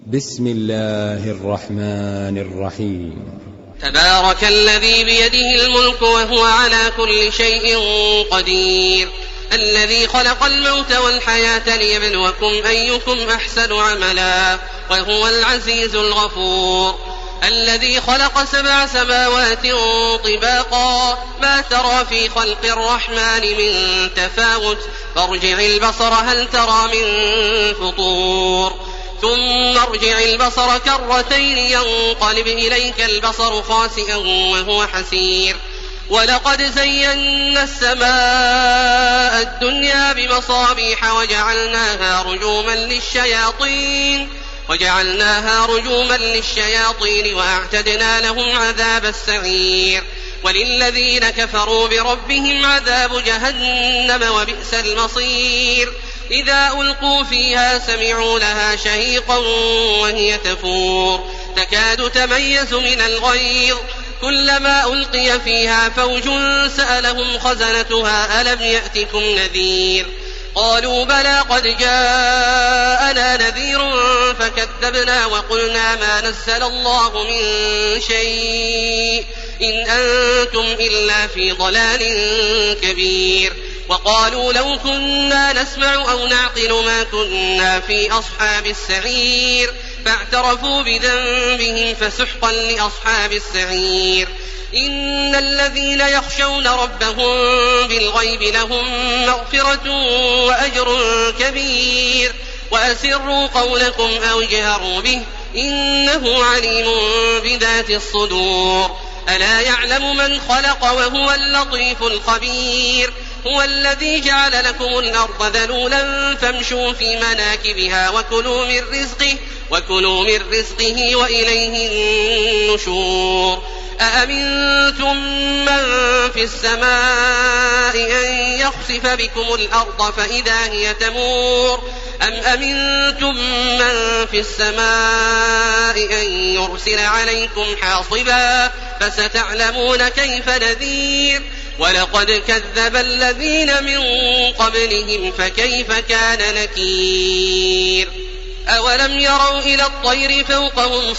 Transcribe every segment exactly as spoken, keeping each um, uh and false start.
بسم الله الرحمن الرحيم. تبارك الذي بيده الملك وهو على كل شيء قدير، الذي خلق الموت والحياة ليبلوكم أيكم أحسن عملا وهو العزيز الغفور، الذي خلق سبع سماوات طباقا ما ترى في خلق الرحمن من تفاوت فارجع البصر هل ترى من فطور ثم ارجع البصر كرتين ينقلب إليك البصر خاسئا وهو حسير، ولقد زينا السماء الدنيا بمصابيح وجعلناها رجوما للشياطين وجعلناها رجوما للشياطين وأعتدنا لهم عذاب السعير، وللذين كفروا بربهم عذاب جهنم وبئس المصير، إذا ألقوا فيها سمعوا لها شهيقا وهي تفور تكاد تميز من الغيظ، كلما ألقي فيها فوج سألهم خزنتها ألم يأتكم نذير، قالوا بلى قد جاءنا نذير فكذبنا وقلنا ما نزل الله من شيء إن أنتم إلا في ضلال كبير، وقالوا لو كنا نسمع أو نعقل ما كنا في أصحاب السعير، فاعترفوا بذنبهم فسحقا لأصحاب السعير، إن الذين يخشون ربهم بالغيب لهم مغفرة وأجر كبير، وأسروا قولكم أو اجهروا به إنه عليم بذات الصدور، ألا يعلم من خلق وهو اللطيف الخبير، هو الذي جعل لكم الأرض ذلولا فامشوا في مناكبها وكلوا من رزقه وكلوا من رزقه وإليه النشور، أأمنتم من في السماء أن يخسف بكم الأرض فإذا هي تمور أم أمنتم من في السماء أن يرسل عليكم حاصبا فستعلمون كيف نذير، ولقد كذب الذين من قبلهم فكيف كان نكير، أولم يروا إلى الطير فوقهم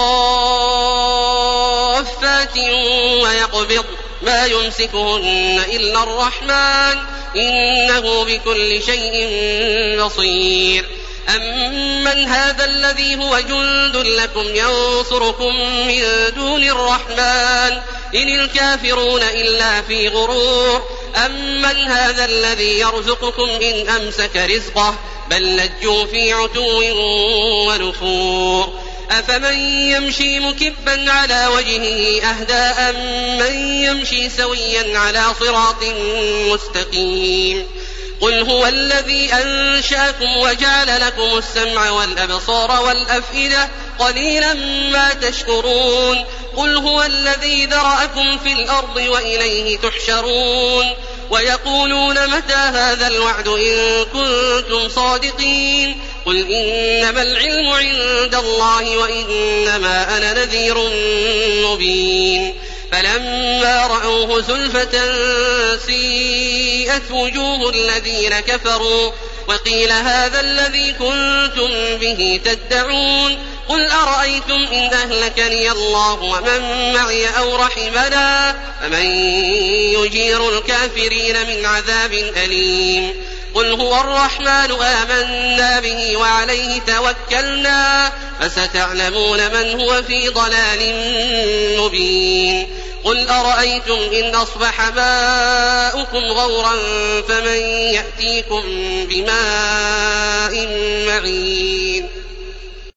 صافات ويقبض ما يمسكهن إلا الرحمن إنه بكل شيء بصير، أمن هذا الذي هو جند لكم ينصركم من دون الرحمن إن الكافرون إلا في غرور، أمن هذا الذي يرزقكم إن أمسك رزقه بل لجوا في عتو ونفور، أفمن يمشي مكبا على وجهه أهدى أمن يمشي سويا على صراط مستقيم، قل هو الذي أنشأكم وجعل لكم السمع والأبصار والأفئدة قليلا ما تشكرون، قل هو الذي ذرأكم في الأرض وإليه تحشرون، ويقولون متى هذا الوعد إن كنتم صادقين، قل إنما العلم عند الله وإنما أنا نذير مبين، فلما رأوه زلفة سيئت وجوه الذين كفروا وقيل هذا الذي كنتم به تدعون، قل أرأيتم إن أهلكني الله ومن معي أو رحمنا فمن يجير الكافرين من عذاب أليم، قل هو الرحمن آمنا به وعليه توكلنا فستعلمون من هو في ضلال مبين، قل أرأيتم إن أصبح ماؤكم غورا فمن يأتيكم بماء معين.